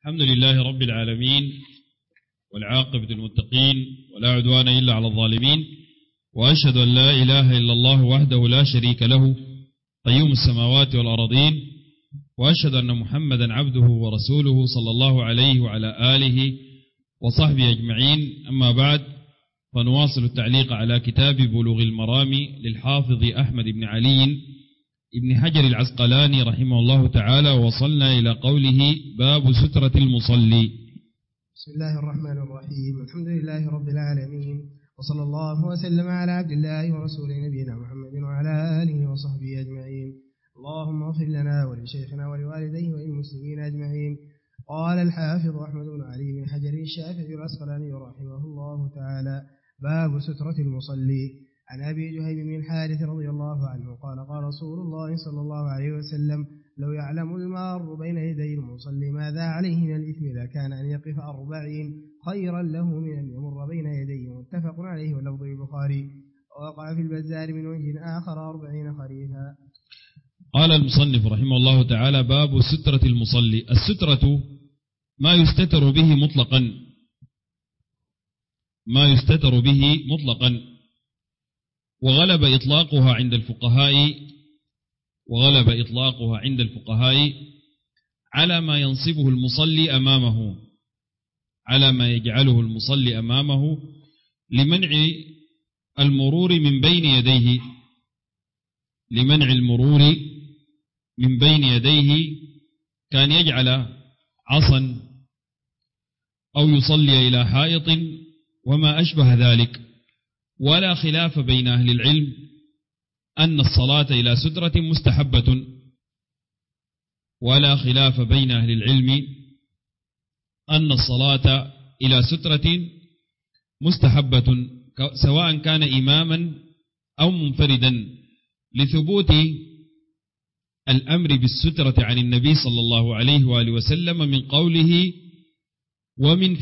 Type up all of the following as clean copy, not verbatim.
الحمد لله رب العالمين والعاقبة للمتقين ولا عدوان إلا على الظالمين، وأشهد أن لا إله إلا الله وحده لا شريك له قيوم السماوات والأرضين، وأشهد أن محمدا عبده ورسوله صلى الله عليه وعلى آله وصحبه أجمعين. أما بعد، فنواصل التعليق على كتاب بلوغ المرام للحافظ أحمد بن علي ابن حجر العسقلاني رحمه الله تعالى، وصلنا إلى قوله باب سترة المصلي. بسم الله الرحمن الرحيم. الحمد لله رب العالمين، وصلى الله وسلم على عبد الله ورسوله نبينا محمد وعلى آله وصحبه أجمعين. اللهم اغفر لنا ولشيخنا ولوالديه وللمسلمين أجمعين. قال الحافظ أحمد بن علي بن حجر الشافعي العسقلاني رحمه الله تعالى: باب سترة المصلي. عن أبي جهيم بن الحارث رضي الله عنه قال: قال رسول الله صلى الله عليه وسلم: لو يعلم المار بين يدي المصلي ماذا عليه من الإثم لكان أن يقف 40 خيرا له من أن يمر بين يديه. متفق عليه واللفظ البخاري. ووقع في البزار من وجه آخر 40 خريفا. قال المصنف رحمه الله تعالى: باب سترة المصلي. السترة ما يستتر به مطلقا، وغلب إطلاقها عند الفقهاء على ما ينصبه المصلي أمامه، على ما يجعله المصلي أمامه لمنع المرور من بين يديه، كان يجعل عصا أو يصلي إلى حائط وما أشبه ذلك. ولا خلاف بين أهل العلم أن الصلاة إلى سترة مستحبة، ولا خلاف بين أهل العلم أن الصلاة إلى سترة مستحبة، سواء كان إماما أو منفردا، لثبوت الأمر بالسترة عن النبي صلى الله عليه وآله وسلم من قوله ومن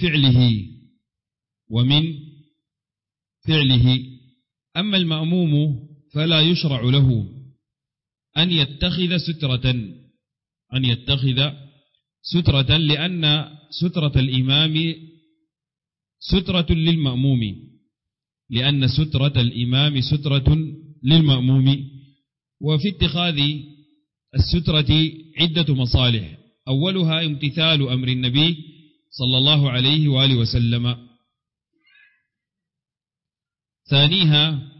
فعله. أما المأموم فلا يشرع له أن يتخذ سترة، لأن سترة الإمام سترة للمأموم، وفي اتخاذ السترة عدة مصالح، أولها امتثال أمر النبي صلى الله عليه وآله وسلم، ثانيها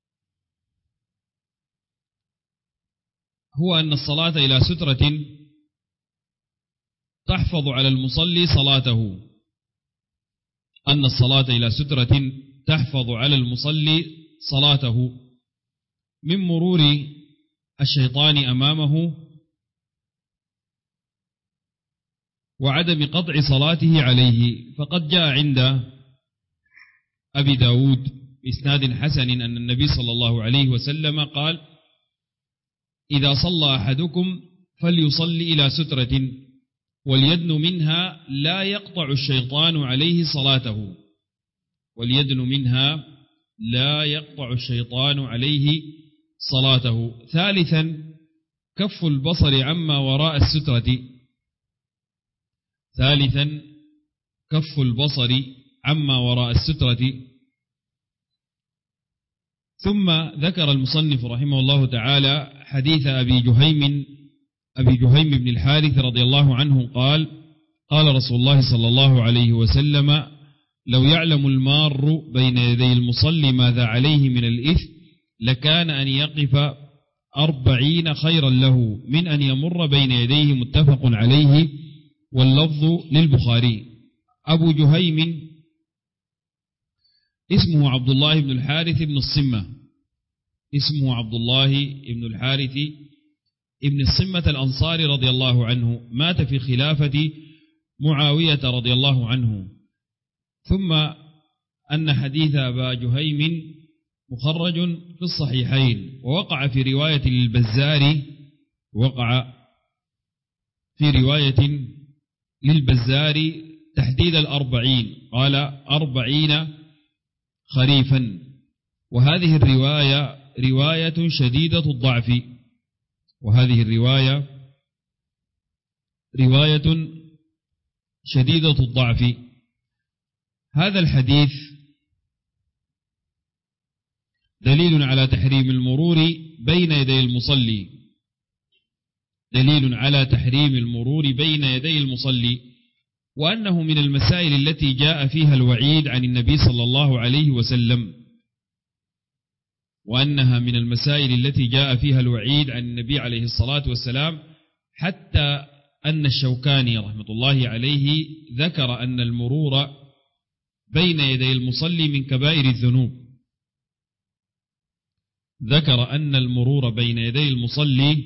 هو أن الصلاة إلى سترة تحفظ على المصلي صلاته، من مرور الشيطان أمامه وعدم قطع صلاته عليه. فقد جاء عند أبي داود بإسناد حسن أن النبي صلى الله عليه وسلم قال: إذا صلى أحدكم فليصلي إلى سترة وليدن منها لا يقطع الشيطان عليه صلاته. ثالثا كف البصر عما وراء السترة. ثم ذكر المصنف رحمه الله تعالى حديث أبي جهيم بن الحارث رضي الله عنه قال: قال رسول الله صلى الله عليه وسلم: لو يعلم المار بين يدي المصلي ماذا عليه من الإثم لكان أن يقف 40 خيرا له من أن يمر بين يديه. متفق عليه واللفظ للبخاري. أبو جهيم اسمه عبد الله بن الحارث ابن الصمة الأنصاري رضي الله عنه، مات في خلافة معاوية رضي الله عنه. ثم أن حديث أبا جهيم مخرج في الصحيحين، ووقع في رواية للبزار تحديد 40، قال 40 خريفا. وهذه الرواية رواية شديدة الضعف، رواية شديدة الضعف. هذا الحديث دليل على تحريم المرور بين يدي المصلي، دليل على تحريم المرور بين يدي المصلي، وأنه من المسائل التي جاء فيها الوعيد عن النبي صلى الله عليه وسلم، وأنها من المسائل التي جاء فيها الوعيد عن النبي عليه الصلاة والسلام، حتى أن الشوكاني رحمة الله عليه ذكر أن المرور بين يدي المصلي من كبائر الذنوب، ذكر أن المرور بين يدي المصلي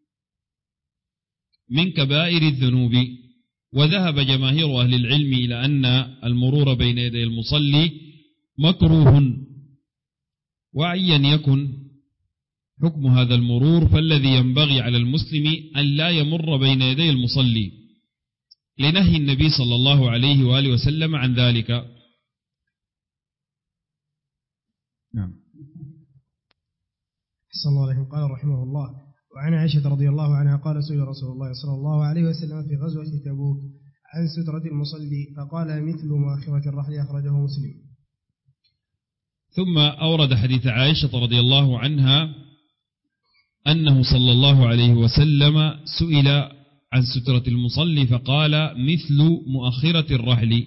من كبائر الذنوب. وذهب جماهير أهل العلم إلى أن المرور بين يدي المصلي مكروه، وأيا يكن حكم هذا المرور فالذي ينبغي على المسلم أن لا يمر بين يدي المصلي، لنهي النبي صلى الله عليه وآله وسلم عن ذلك. نعم. أحسن الله عليكم. قال رحمه الله: وعن عائشة رضي الله عنها قال: سئل رسول الله صلى الله عليه وسلم في غزوة تبوك عن سترة المصلي فقال: مثل مؤخرة الرحل. أخرجه مسلم. ثم أورد حديث عائشة رضي الله عنها أنه صلى الله عليه وسلم سئل عن سترة المصلي فقال: مثل مؤخرة الرحل.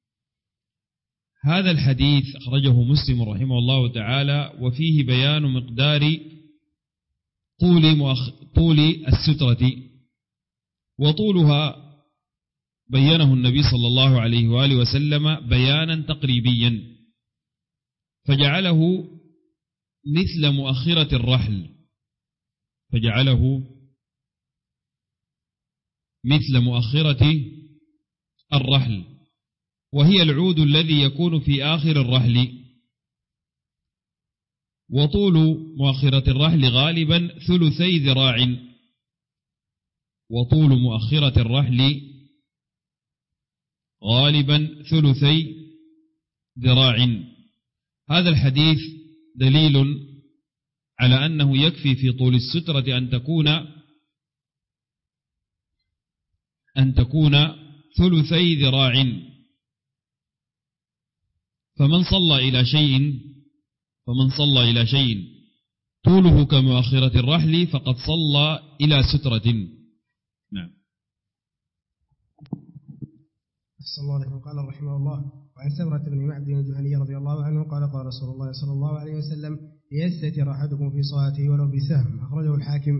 هذا الحديث أخرجه مسلم رحمه الله تعالى، وفيه بيان مقدار طول السترة، وطولها بينه النبي صلى الله عليه وآله وسلم بيانا تقريبيا، فجعله مثل مؤخرة الرحل، فجعله مثل مؤخرة الرحل، وهي العود الذي يكون في آخر الرحل. وطول مؤخرة الرحل غالبا ثلثي ذراع، وطول مؤخرة الرحل غالبا ثلثي ذراع. هذا الحديث دليل على أنه يكفي في طول السترة أن تكون ثلثي ذراع، فمن صلى إلى شيء طوله كمؤخرة الرحل فقد صلى إلى سترة. نعم. أحسن الله عليكم. قال رحمه الله: وعن سمرة بن معبد الجهني رضي الله عنه قال: قال رسول الله صلى الله عليه وسلم: ليستتر أحدكم في صلاته ولو بسهم. أخرجه الحاكم.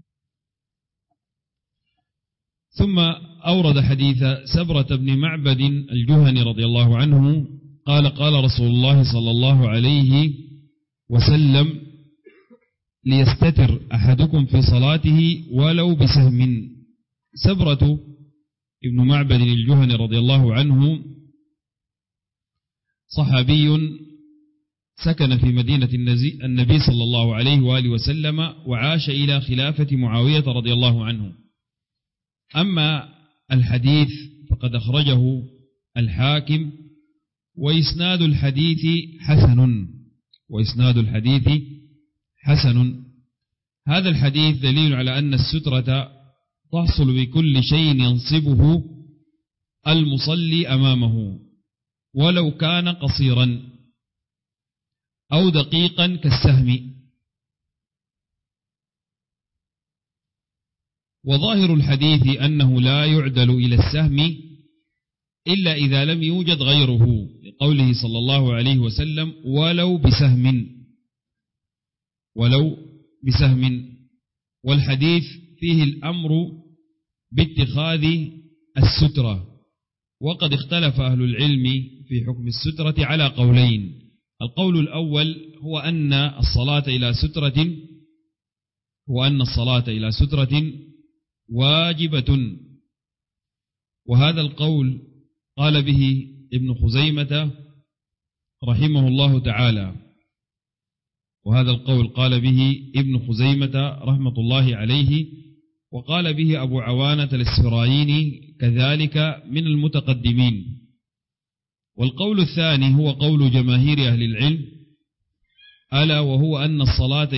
ثم أورد حديث سبرة بن معبد الجهني رضي الله عنه قال: قال رسول الله صلى الله عليه وسلم: ليستتر أحدكم في صلاته ولو بسهم. سبرة ابن معبد الجهني رضي الله عنه صحابي سكن في مدينة النبي صلى الله عليه وآله وسلم، وعاش إلى خلافة معاوية رضي الله عنه. أما الحديث فقد أخرجه الحاكم، وإسناد الحديث حسن. هذا الحديث دليل على أن السترة تحصل بكل شيء ينصبه المصلي أمامه، ولو كان قصيرا أو دقيقا كالسهم. وظاهر الحديث أنه لا يعدل إلى السهم إلا إذا لم يوجد غيره، لقوله صلى الله عليه وسلم: ولو بسهم. والحديث فيه الأمر باتخاذ السترة. وقد اختلف أهل العلم في حكم السترة على قولين: القول الأول هو أن الصلاة إلى سترة واجبة، وهذا القول قال به ابن خزيمة رحمه الله تعالى، رحمة الله عليه، وقال به أبو عوانة الإسفرايني كذلك من المتقدمين. والقول الثاني هو قول جماهير أهل العلم، ألا وهو أن الصلاة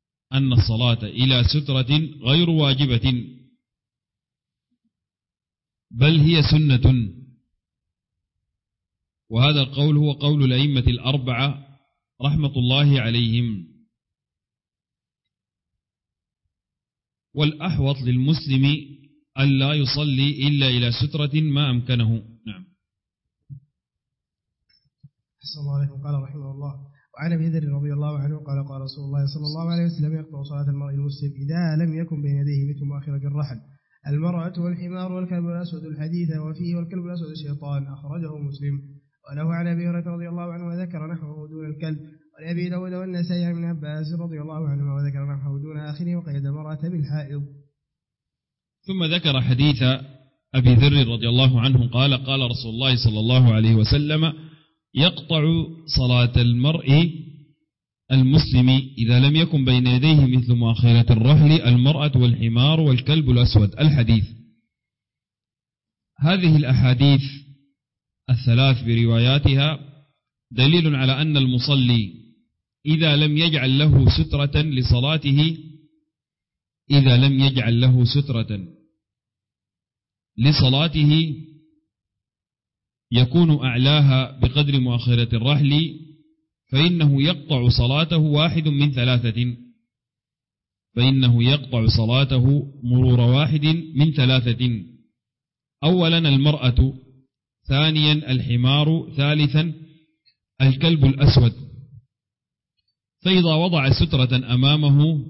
إلى سترة غير واجبة، بل هي سنة. وهذا القول هو قول الأئمة الأربعة رحمة الله عليهم. والأحوط للمسلم ألا يصلي إلا إلى سترة ما أمكنه. نعم. أحسن الله عليكم. قال رحمه الله: وعن أبي ذر رضي الله عنه قال: قال رسول الله صلى الله عليه وسلم: يقطع صلاة المرء المسلم إذا لم يكن بين يديه مثل مؤخرة الرحل المرأة والحمار والكلب الأسود الحديث، وفيه والكلب الأسود الشيطان. أخرجه مسلم. وله عن أبي هريرة رضي الله عنه وذكر نحوه دون الكلب. ولأبي داود والنسائي عن ابن عباس رضي الله عنهما وذكر نحوه دون آخره، وقيد المرأة بالحائض. ثم ذكر حديث أبي ذر رضي الله عنه قال: قال رسول الله صلى الله عليه وسلم: يقطع صلاة المرء المسلم إذا لم يكن بين يديه مثل مؤخرة الرحل المرأة والحمار والكلب الأسود الحديث. هذه الأحاديث الثلاث برواياتها دليل على أن المصلي إذا لم يجعل له سترة لصلاته، إذا لم يجعل له سترة لصلاته يكون أعلاها بقدر مؤخرة الرحل، فإنه يقطع صلاته واحد من ثلاثة، فإنه يقطع صلاته مرور واحد من ثلاثة: أولا المرأة، ثانيا الحمار، ثالثا الكلب الأسود. فإذا وضع سترة أمامه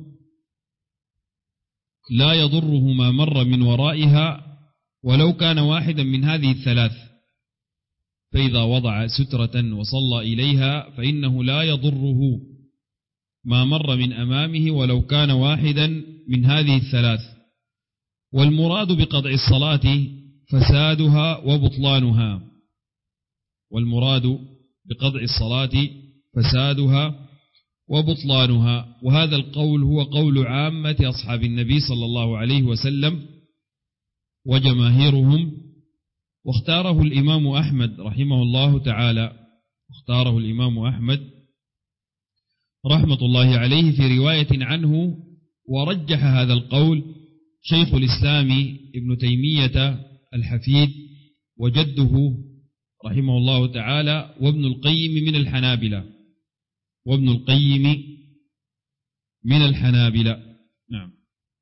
لا يضره ما مر من ورائها ولو كان واحدا من هذه الثلاث. فإذا وضع سترة وصلى إليها فإنه لا يضره ما مر من أمامه ولو كان واحدا من هذه الثلاث. والمراد بقطع الصلاة فسادها وبطلانها، والمراد بقطع الصلاة فسادها وبطلانها. وهذا القول هو قول عامة أصحاب النبي صلى الله عليه وسلم وجماهيرهم، واختاره الإمام أحمد رحمه الله تعالى، واختاره الإمام أحمد رحمة الله عليه في رواية عنه. ورجح هذا القول شيخ الإسلام ابن تيمية الحفيد وجده رحمه الله تعالى، وابن القيم من الحنابلة، وابن القيم من الحنابلة. نعم.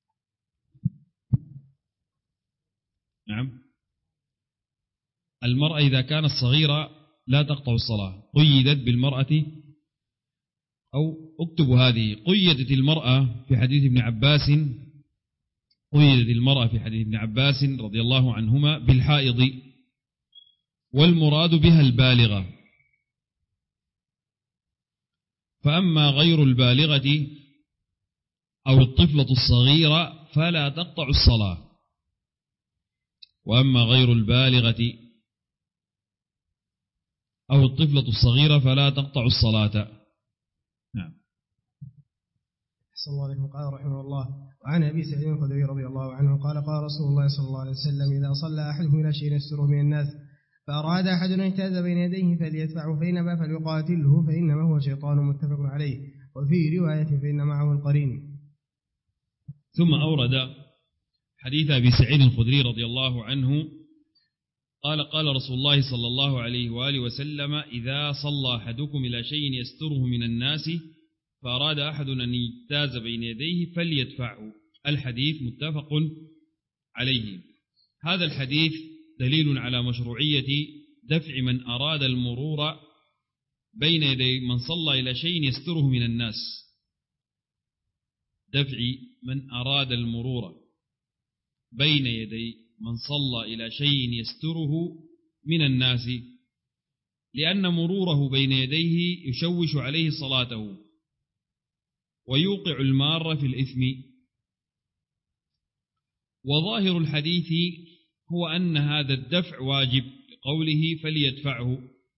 نعم. المرأة إذا كانت صغيرة لا تقطع الصلاة، قيدت بالمرأة، أو اكتبوا هذه: قيدت المرأة في حديث ابن عباس، قيدت المرأة في حديث ابن عباس رضي الله عنهما بالحائض، والمراد بها البالغة. فأما غير البالغة أو الطفلة الصغيرة فلا تقطع الصلاة. وأما غير البالغة أو الطفلة الصغيرة فلا تقطع الصلاة. نعم. أحسن الله عليكم. قال رحمه الله: وعن أبي سعيد الخدري رضي الله عنه قال: قال رسول الله صلى الله عليه وسلم: إذا صلى أحدكم إلى شيء يستره من الناس فأراد أحد أن يجتاز بين يديه فليدفعه، فإن أبى فليقاتله فإنما هو شيطان. متفق عليه. وفي رواية: فإن معه القرين. ثم أورد حديث أبي سعيد الخدري رضي الله عنه قال: قال رسول الله صلى الله عليه وآله وسلم: إذا صلى أحدكم إلى شيء يستره من الناس فأراد أحد أن يجتاز بين يديه فليدفعه. الحديث متفق عليه. هذا الحديث دليل على مشروعية دفع من أراد المرور بين يدي من صلى إلى شيء يستره من الناس، دفع من أراد المرور بين يدي من صلى إلى شيء يستره من الناس، لأن مروره بين يديه يشوش عليه صلاته ويوقع المار في الإثم. وظاهر الحديث هو أن هذا الدفع واجب لقوله فليدفعه.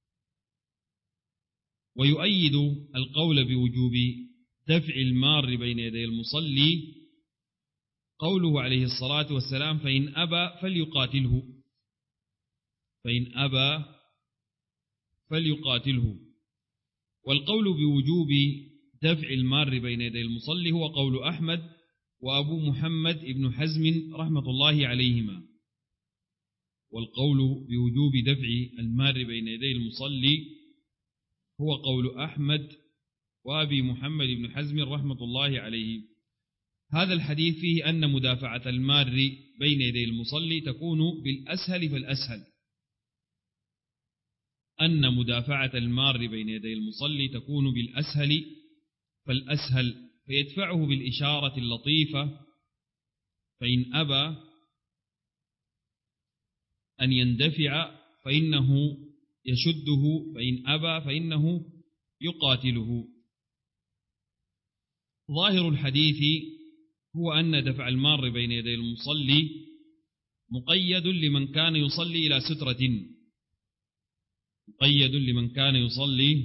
ويؤيد القول بوجوب دفع المار بين يدي المصلي قوله عليه الصلاة والسلام: فإن أبى فليقاتله، فإن أبى فليقاتله. والقول بوجوب دفع المار بين يدي المصلي هو قول أحمد وأبو محمد ابن حزم رحمة الله عليهما. والقول بوجوب دفع المار بين يدي المصلي هو قول أحمد وأبي محمد بن حزم رحمة الله عليه. هذا الحديث فيه أن مدافعة المار بين يدي المصلي تكون بالأسهل فالأسهل، أن مدافعة المار بين يدي المصلي تكون بالأسهل فالأسهل، فيدفعه بالإشارة اللطيفة، فإن أبى أن يندفع فإنه يشده، فإن أبى فإنه يقاتله. ظاهر الحديث هو أن دفع المار بين يدي المصلي مقيد لمن كان يصلي إلى سترة، مقيد لمن كان يصلي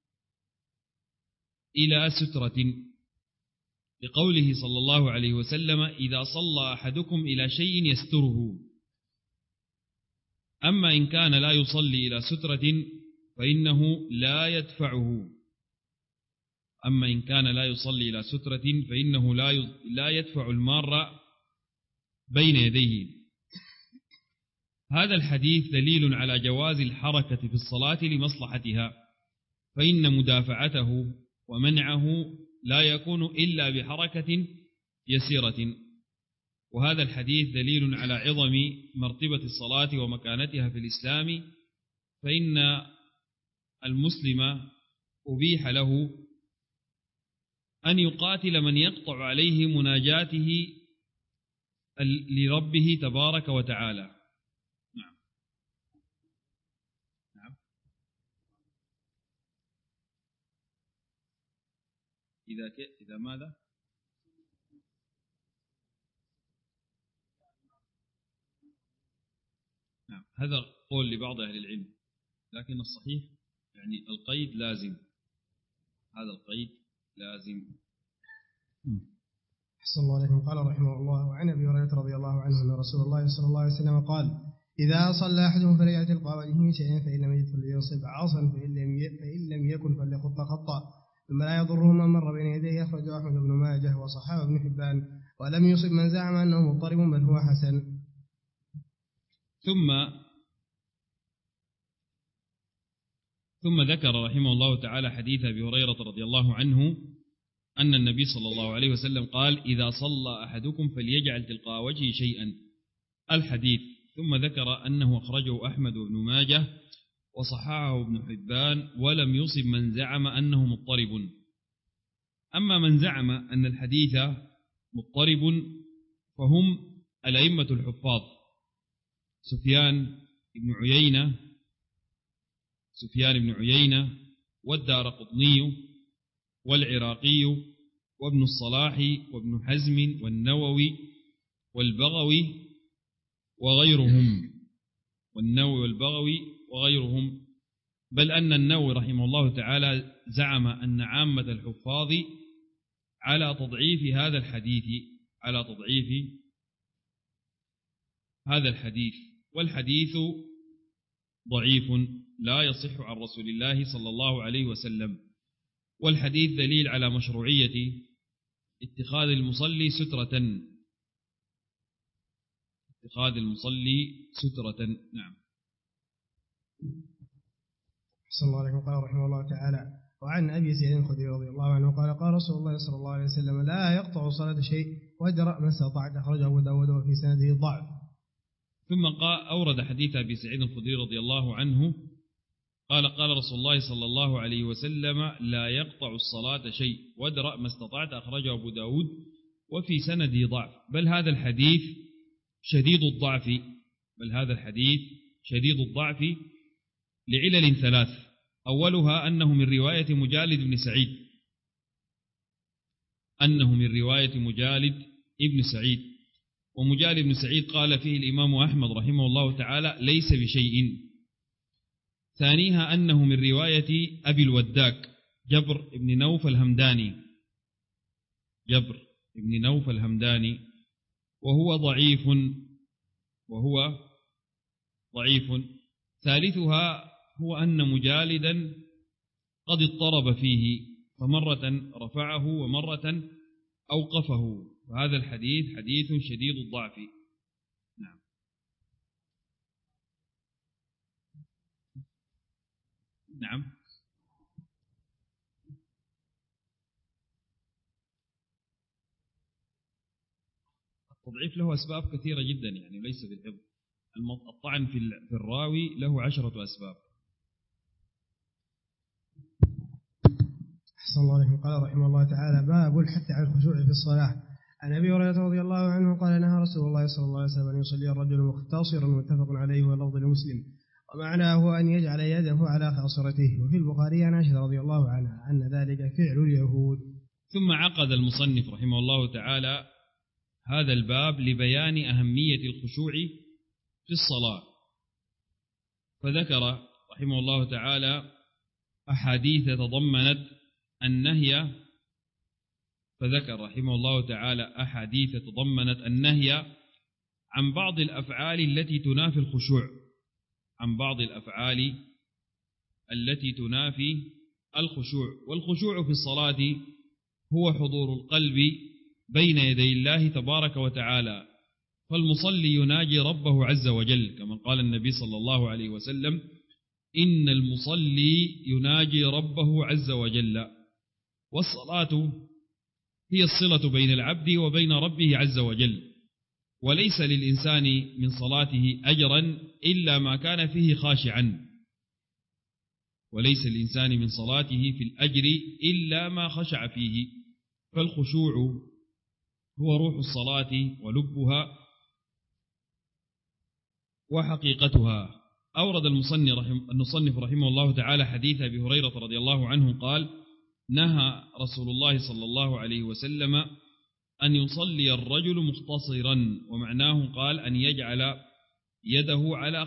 إلى سترة، لقوله صلى الله عليه وسلم: إذا صلى أحدكم إلى شيء يستره. أما إن كان لا يصلي إلى سترة فإنه لا يدفعه، أما إن كان لا يصلي إلى سترة فإنه لا يدفع المار بين يديه. هذا الحديث دليل على جواز الحركة في الصلاة لمصلحتها، فإن مدافعته ومنعه لا يكون إلا بحركة يسيرة. وهذا الحديث دليل على عظم مرتبة الصلاة ومكانتها في الإسلام، فإن المسلم أبيح له أن يقاتل من يقطع عليه مناجاته لربه تبارك وتعالى. نعم. نعم. إذا ماذا؟ نعم، هذا قول لبعض أهل العلم، لكن الصحيح يعني القيد لازم، هذا القيد لازم. أحسن الله عليكم. قال رحمه الله: وعن أبي هريرة رضي الله عنه أن رسول الله صلى الله عليه وسلم قال: إذا صلى أحدهم فليأتي تلقى وجهه شيئا، فإن لم يجد فلينصب عصا، فإن لم يكن فليخط خطا، ثم لا يضره من مر بين يديه. أخرجه أحمد بن ماجه وصححه ابن حبان، ولم يصب من زعم أنه مضطرب بل هو حسن. ثم ذكر رحمه الله تعالى حديث أبي هريرة رضي الله عنه أن النبي صلى الله عليه وسلم قال: إذا صلى أحدكم فليجعل تلقاء وجهه شيئا، الحديث. ثم ذكر أنه أخرجه أحمد بن ماجه وصححه ابن حبان، ولم يصب من زعم أنه مضطرب. أما من زعم أن الحديث مضطرب فهم الأئمة الحفاظ: سفيان بن عيينة والدارقطني والعراقي وابن الصلاح وابن حزم والنووي والبغوي وغيرهم، بل أن النووي رحمه الله تعالى زعم أن عامة الحفاظ على تضعيف هذا الحديث، والحديث ضعيف لا يصح عن رسول الله صلى الله عليه وسلم. والحديث دليل على مشروعية اتخاذ المصلي سترة. نعم. أحسن الله عليكم. قال رحمه الله تعالى: وعن أبي سعيد الخدري رضي الله عنه قال: قال رسول الله صلى الله عليه وسلم: لا يقطع الصلاة شيء وادرأ ما استطعت. أخرجه أبو داود وفي سنده ضعف. ثم أورد حديث أبي سعيد الخدري رضي الله عنه قال: قال رسول الله صلى الله عليه وسلم: لا يقطع الصلاة شيء وادرأ ما استطعت. أخرجه أبو داود وفي سنده ضعف. بل هذا الحديث شديد الضعف لعلل ثلاث: أولها أنه من رواية مجالد بن سعيد، ومجالد بن سعيد قال فيه الإمام أحمد رحمه الله تعالى: ليس بشيء. ثانيها أنه من رواية أبي الوداك جبر بن نوف الهمداني، وهو ضعيف. ثالثها هو أن مجالدا قد اضطرب فيه، فمرة رفعه ومرة أوقفه، وهذا الحديث حديث شديد الضعف. نعم. نعم. التضعيف له أسباب كثيرة جدا، يعني ليس بالحفظ. الطعن في الراوي له 10 أسباب. أحسن الله عليكم. قال رحمه الله تعالى: باب الحث على الخشوع في الصلاة. عن أبي هريرة رضي الله عنه قال: نهى رسول الله صلى الله عليه وسلم أن يصلي الرجل مختصرا، متفق عليه واللفظ لمسلم، ومعناه أن يجعل يده على خاصرته. وفي البخاري عن عائشة رضي الله عنها أن ذلك فعل اليهود. ثم عقد المصنف رحمه الله تعالى هذا الباب لبيان أهمية الخشوع في الصلاة، فذكر رحمه الله تعالى أحاديث تضمنت النهي عن بعض الأفعال التي تنافي الخشوع، والخشوع في الصلاة هو حضور القلب بين يدي الله تبارك وتعالى، فالمصلي يناجي ربه عز وجل، كما قال النبي صلى الله عليه وسلم: إن المصلي يناجي ربه عز وجل. والصلاة هي الصلة بين العبد وبين ربه عز وجل، وليس للإنسان من صلاته أجرا إلا ما كان فيه خاشعا، خشع فيه. فالخشوع هو روح الصلاة ولبها وحقيقتها. أورد المصنف رحمه الله تعالى حديث أبي هريرة رضي الله عنه قال: نهى رسول الله صلى الله عليه وسلم أن يصلي الرجل مختصرا، ومعناه قال أن يجعل يده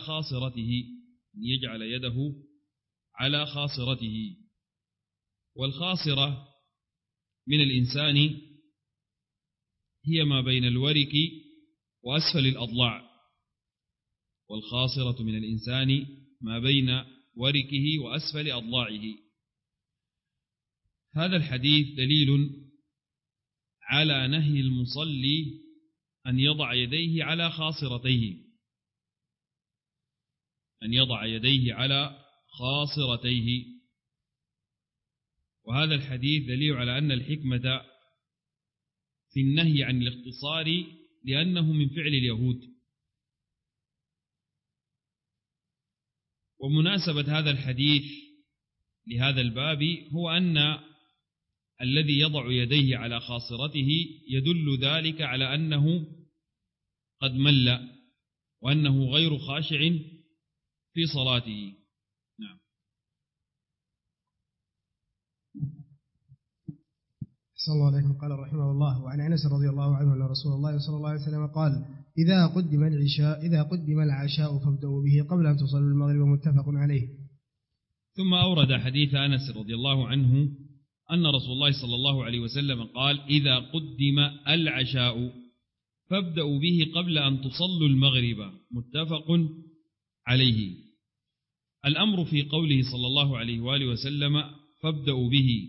على خاصرته. والخاصرة من الإنسان هي ما بين الورك وأسفل الأضلاع، هذا الحديث دليل على نهي المصلي أن يضع يديه على خاصرتيه، وهذا الحديث دليل على أن الحكمة في النهي عن الاختصار لأنه من فعل اليهود. ومناسبة هذا الحديث لهذا الباب هو أن الذي يضع يديه على خاصرته يدل ذلك على أنه قد مل، وأنه غير خاشع في صلاته. نعم. صلى الله عليه وسلم. قال رحمه الله: وعن أنس رضي الله عنه أن رسول الله صلى الله عليه وسلم قال: إذا قدم العشاء فابدأوا به قبل أن تصلوا المغرب، متفق عليه. ثم أورد حديث أنس رضي الله عنه أن رسول الله صلى الله عليه وسلم قال: إذا قدم العشاء فابدأوا به قبل أن تصلوا المغرب، متفق عليه. الأمر في قوله صلى الله عليه وآله وسلم فابدأوا به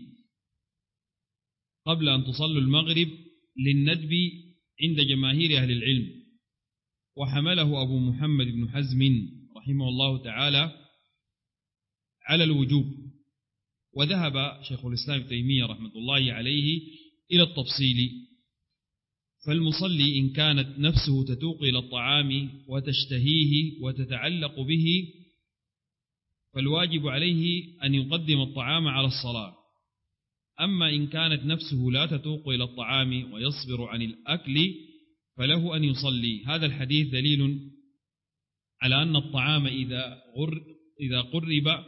قبل أن تصلوا المغرب للندب عند جماهير أهل العلم، وحمله أبو محمد بن حزم رحمه الله تعالى على الوجوب، وذهب شيخ الإسلام ابن تيمية رحمة الله عليه إلى التفصيل. فالمصلي إن كانت نفسه تتوق إلى الطعام وتشتهيه وتتعلق به، فالواجب عليه أن يقدم الطعام على الصلاة. أما إن كانت نفسه لا تتوق إلى الطعام ويصبر عن الأكل، فله أن يصلي. هذا الحديث دليل على أن الطعام إذا قرب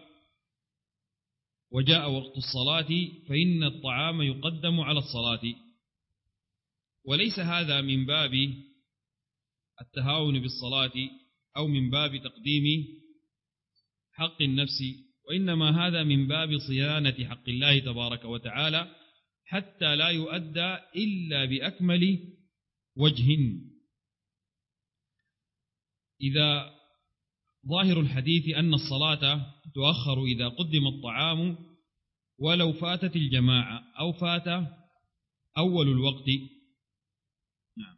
وجاء وقت الصلاة فإن الطعام يقدم على الصلاة، وليس هذا من باب التهاون بالصلاة أو من باب تقديم حق النفس، وإنما هذا من باب صيانة حق الله تبارك وتعالى، حتى لا يؤدى إلا بأكمل وجه. إذا ظاهر الحديث أن الصلاة تؤخر إذا قدم الطعام ولو فاتت الجماعة أو فات أول الوقت. نعم.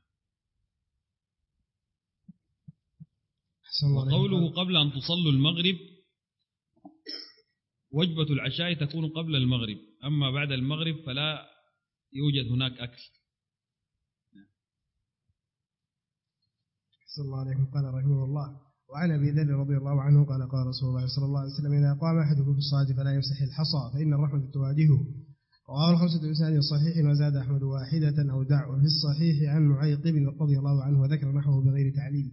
وقوله قبل أن تصلوا المغرب وجبة العشاء تكون قبل المغرب، أما بعد المغرب فلا يوجد هناك أكل. صلى الله عليه قال رحمه الله: وعن أبي ذر رضي الله عنه قال: قال رسول الله صلى الله عليه وسلم: إذا قام أحدكم في الصلاة فلا يمسح الحصى فإن الرحمة تواجهه. رواه الخمسة بإسناد صحيح، وزاد أحمد واحدة أو دع. وفي الصحيح عن معيقب رضي الله عنه وذكر نحوه بغير تعليل.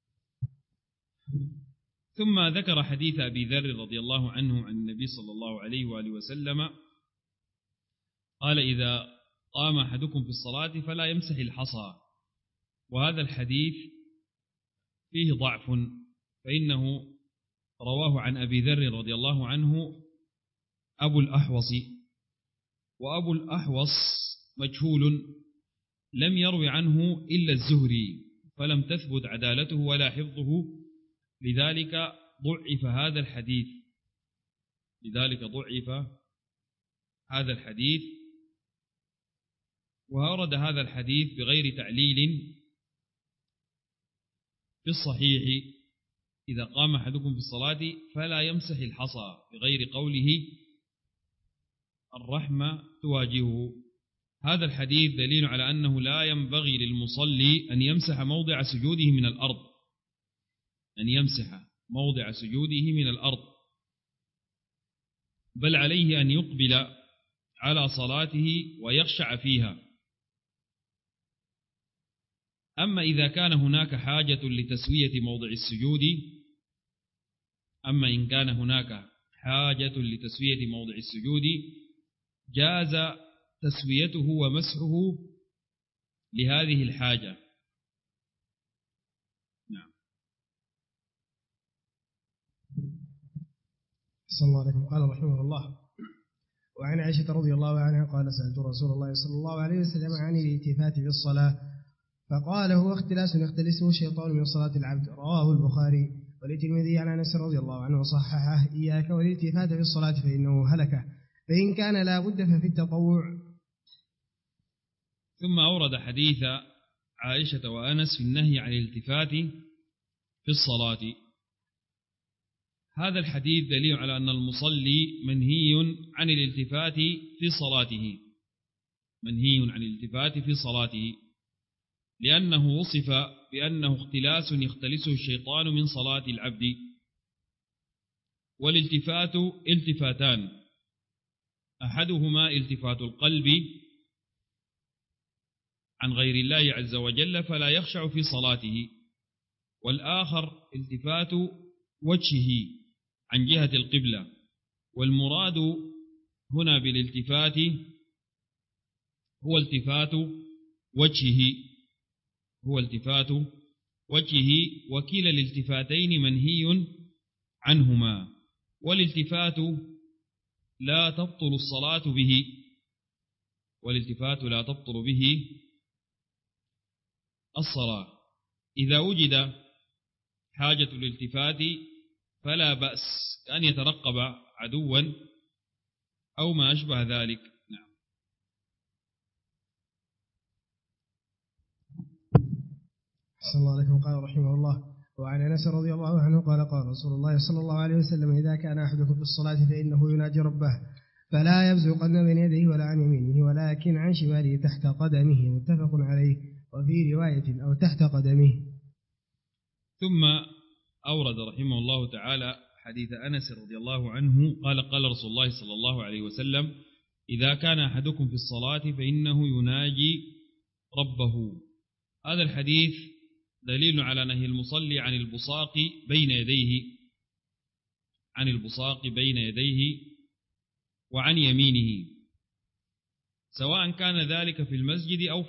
ثم ذكر حديث أبي ذر رضي الله عنه عن النبي صلى الله عليه وآله وسلم قال: إذا قام أحدكم في الصلاة فلا يمسح الحصى. وهذا الحديث فيه ضعف، فإنه رواه عن أبي ذر رضي الله عنه أبو الأحوص، وأبو الأحوص مجهول لم يروي عنه إلا الزهري، فلم تثبت عدالته ولا حفظه، لذلك ضعف هذا الحديث. وأورد هذا الحديث بغير تعليل في الصحيح: إذا قام أحدكم في الصلاة فلا يمسح الحصى، بغير قوله الرحمة تواجهه. هذا الحديث دليل على أنه لا ينبغي للمصلي أن يمسح موضع سجوده من الأرض، بل عليه أن يقبل على صلاته ويخشع فيها. أما إذا كان هناك حاجة لتسوية موضع السجود، جاز تسويته ومسحه لهذه الحاجة. نعم. صلى الله عليه قال رحمه الله: وعن عائشة رضي الله عنها قال: سألت رسول الله صلى الله عليه وسلم عن الالتفات في الصلاة، فقال: هو اختلاس يختلسه الشيطان من صلاة العبد. رواه البخاري. وللترمذي عن أنس رضي الله عنه وصححه: إياك والالتفات في الصلاة فإنه هلكة، فإن كان لا بد ففي التطوع. ثم أورد حديث عائشة وأنس في النهي عن الالتفات في الصلاة. هذا الحديث دليل على أن المصلي منهي عن الالتفات في صلاته، لأنه وصف بأنه اختلاس يختلسه الشيطان من صلاة العبد. والالتفات التفاتان: أحدهما التفات القلب عن غير الله عز وجل فلا يخشع في صلاته، والآخر التفات وجهه عن جهة القبلة. والمراد هنا بالالتفات هو التفات وجهه، وكلا الالتفاتين منهي عنهما، والالتفات لا تبطل به الصلاة. إذا وجد حاجة الالتفات فلا بأس، كأن يترقب عدوا أو ما أشبه ذلك. نعم. صلى الله عليه قال رحمه الله: وعن أنس رضي الله عنه قال: قال رسول الله صلى الله عليه وسلم: إذا كان أحدكم في الصلاة فإنه يناجي ربه، فلا يبزقن بين يديه ولا عن يمينه، ولكن عن شماله تحت قدمه. متفق عليه. وفي رواية: أو تحت قدمه. ثم أورد رحمه الله تعالى حديث أنس رضي الله عنه قال: قال رسول الله صلى الله عليه وسلم: إذا كان أحدكم في الصلاة فإنه يناجي ربه. هذا الحديث دليل على نهي المصلي عن البصاق بين يديه وعن يمينه، سواء كان ذلك في المسجد أو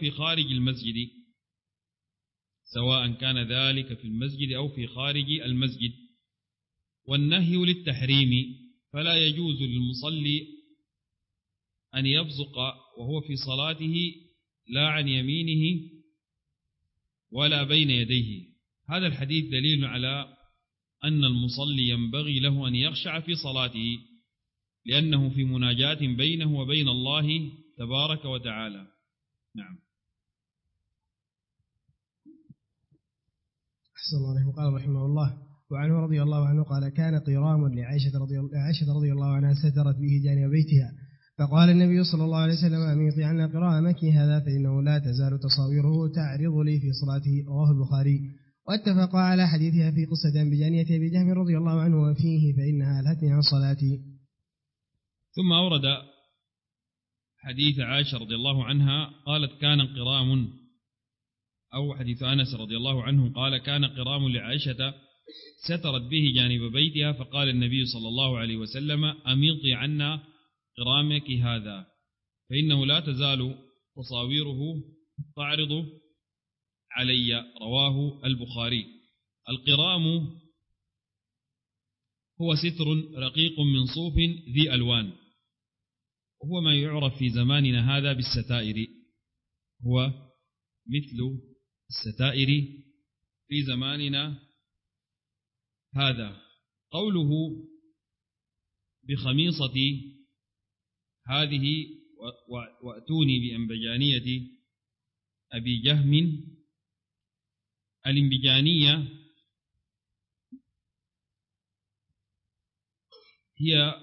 في خارج المسجد. والنهي للتحريم، فلا يجوز للمصلي أن يبزق وهو في صلاته لا عن يمينه ولا بين يديه. هذا الحديث دليل على أن المصلي ينبغي له أن يخشع في صلاته، لأنه في مناجاة بينه وبين الله تبارك وتعالى. نعم. أحسن الله عليه. قال رحمه الله: وعنه رضي الله عنه قال كان قرام لعائشة رضي الله عنها سترت به جانب بيتها، فقال النبي صلى الله عليه وسلم أميطي عنا قرامك هذا فإنه لا تزال تصاويره تعرض لي في صلاته. رواه البخاري. واتفقا على حديثها في قصة بجانية أبي جهم رضي الله عنه وفيه فإنها ألهتني عن صلاتي. ثم أورد حديث عائشة رضي الله عنها قالت كان قرام، أو حديث أنس رضي الله عنه قال كان قرام لعائشة سترت به جانب بيتها، فقال النبي صلى الله عليه وسلم أميطي عنا قرامك هذا فإنه لا تزال تصاويره تعرض علي. رواه البخاري. القرام هو ستر رقيق من صوف ذي ألوان، وهو ما يعرف في زماننا هذا بالستائر، هو مثل الستائر في زماننا هذا. قوله بخميصتي هذه وأتوني بأنبجانية أبي جهم، الانبجانية هي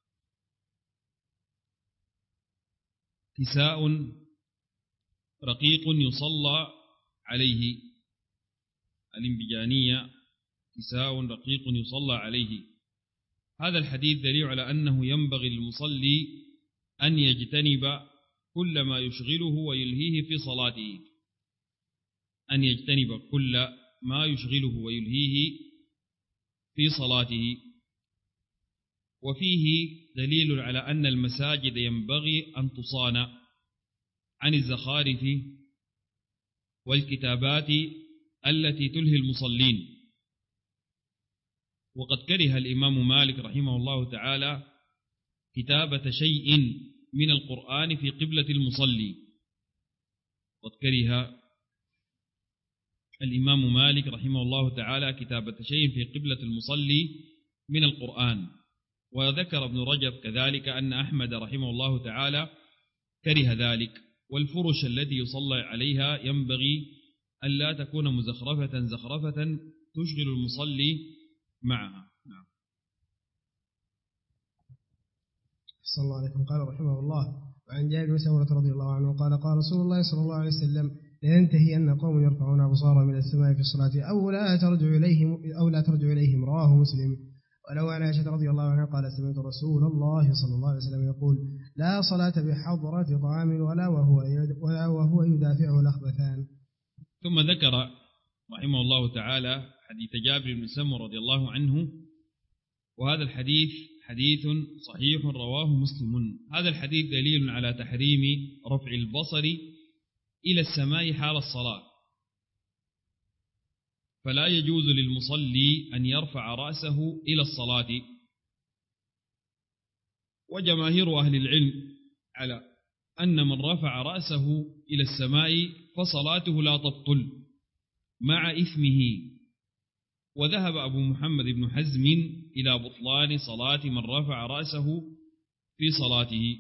كساء رقيق يصلى عليه. الانبجانية كساء رقيق يصلى عليه. هذا الحديث دليل على أنه ينبغي للمصلي أن يجتنب كل ما يشغله ويلهيه في صلاته، أن يجتنب كل ما يشغله ويلهيه في صلاته. وفيه دليل على أن المساجد ينبغي أن تصان عن الزخارف والكتابات التي تلهي المصلين. وقد كره الإمام مالك رحمه الله تعالى كتابة شيء من القرآن في قبلة المصلي. قد كره الإمام مالك رحمه الله تعالى كتابة شيء في قبلة المصلي من القرآن. وذكر ابن رجب كذلك أن أحمد رحمه الله تعالى كره ذلك. والفرش التي يصلى عليها ينبغي ألا تكون مزخرفة زخرفة تشغل المصلي معها. نعم. صلى الله عليه وسلم. قال رحمه الله وعن جابر بن سمرة رضي الله عنه قال قال رسول الله صلى الله عليه وسلم لينتهي أن قوم يرفعون أبصارهم إلى السماء في الصلاة أو لا ترجع إليهم. رواه مسلم. ولو عن عائشة رضي الله عنها قال سمعت رسول الله صلى الله عليه وسلم يقول لا صلاة بحضرة طعام ولا وهو يدافعه الأخبثان. ثم ذكر رحمه الله تعالى حديث جابر بن سمرة رضي الله عنه، وهذا الحديث حديث صحيح رواه مسلم. هذا الحديث دليل على تحريم رفع البصر إلى السماء حال الصلاة، فلا يجوز للمصلي أن يرفع رأسه إلى الصلاة. وجماهير أهل العلم على أن من رفع رأسه إلى السماء فصلاته لا تبطل مع إثمه. وذهب أبو محمد بن حزم إلى بطلان صلاة من رفع رأسه في صلاته.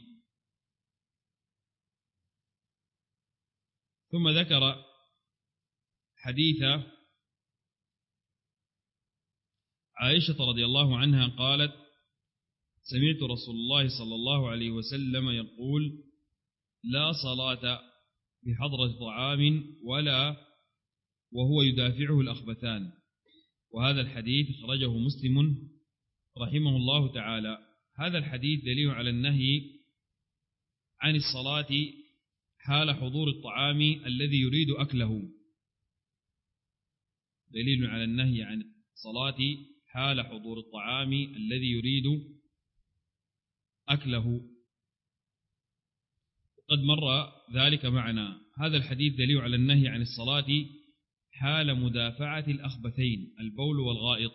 ثم ذكر حديث عائشة رضي الله عنها قالت سمعت رسول الله صلى الله عليه وسلم يقول لا صلاة بحضرة طعام ولا وهو يدافعه الأخبثان. وهذا الحديث خرجه مسلم رحمه الله تعالى. هذا الحديث دليل على النهي عن الصلاة حال حضور الطعام الذي يريد أكله، دليل على النهي عن الصلاة حال حضور الطعام الذي يريد أكله، قد مر ذلك معنا. هذا الحديث دليل على النهي عن الصلاة حال مدافعة الأخبثين البول والغائط.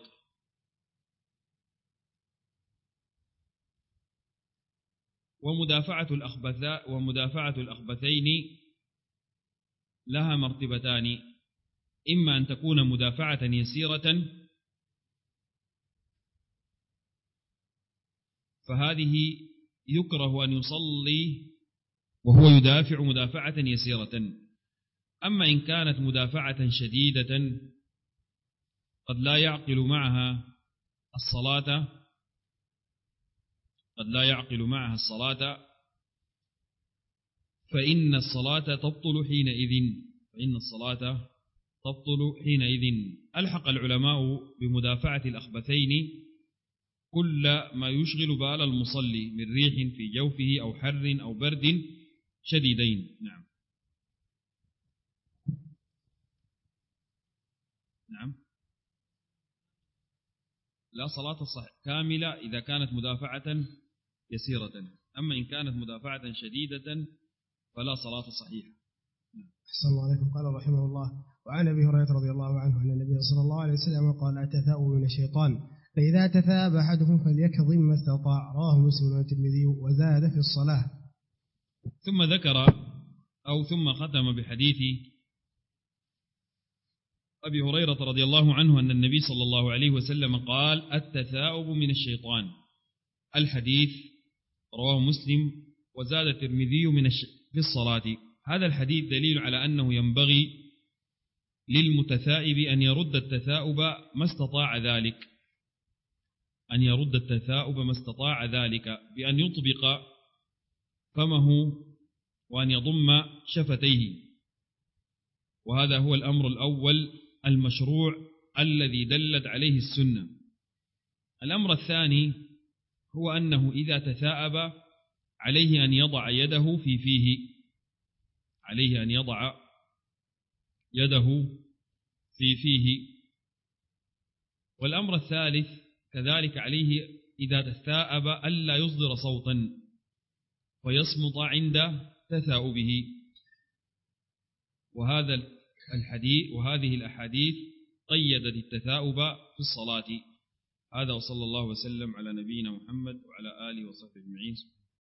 ومدافعة الأخبثين لها مرتبتان، إما أن تكون مدافعة يسيرة فهذه يكره أن يصلي وهو يدافع مدافعة يسيرة. أما إن كانت مدافعة شديدة قد لا يعقل معها الصلاة فإن الصلاة تبطل حينئذ. ألحق العلماء بمدافعة الأخبثين كل ما يشغل بال المصلي من ريح في جوفه أو حر أو برد شديدين. نعم لا صلاة كاملة إذا كانت مدافعة يسيرة، أما إن كانت مدافعة شديدة فلا صلاة صحيحة. أحسن الله عليكم. قال رحمه الله: وعن أبي هريرة رضي الله عنه أن النبي صلى الله عليه وسلم قال: التثاؤب من الشيطان، فإذا تثاءب أحدكم فليكظم ما استطاع. رواه مسلم والترمذي وزاد في الصلاة. ثم ختم بحديث أبي هريرة رضي الله عنه أن النبي صلى الله عليه وسلم قال: التثاؤب من الشيطان. الحديث رواه مسلم وزاد الترمذي في الصلاة. هذا الحديث دليل على أنه ينبغي للمتثائب أن يرد التثاؤب ما استطاع ذلك بأن يطبق فمه وأن يضم شفتيه، وهذا هو الأمر الأول المشروع الذي دلت عليه السنة. الأمر الثاني هو أنه إذا تثاءب عليه أن يضع يده في فيه، والأمر الثالث كذلك عليه إذا تثاءب ألا يصدر صوتا ويصمت عند تثاؤبه. وهذه الأحاديث قيدت التثاؤب في الصلاة. هذا وصلى الله وسلم على نبينا محمد وعلى آله وصحبه أجمعين.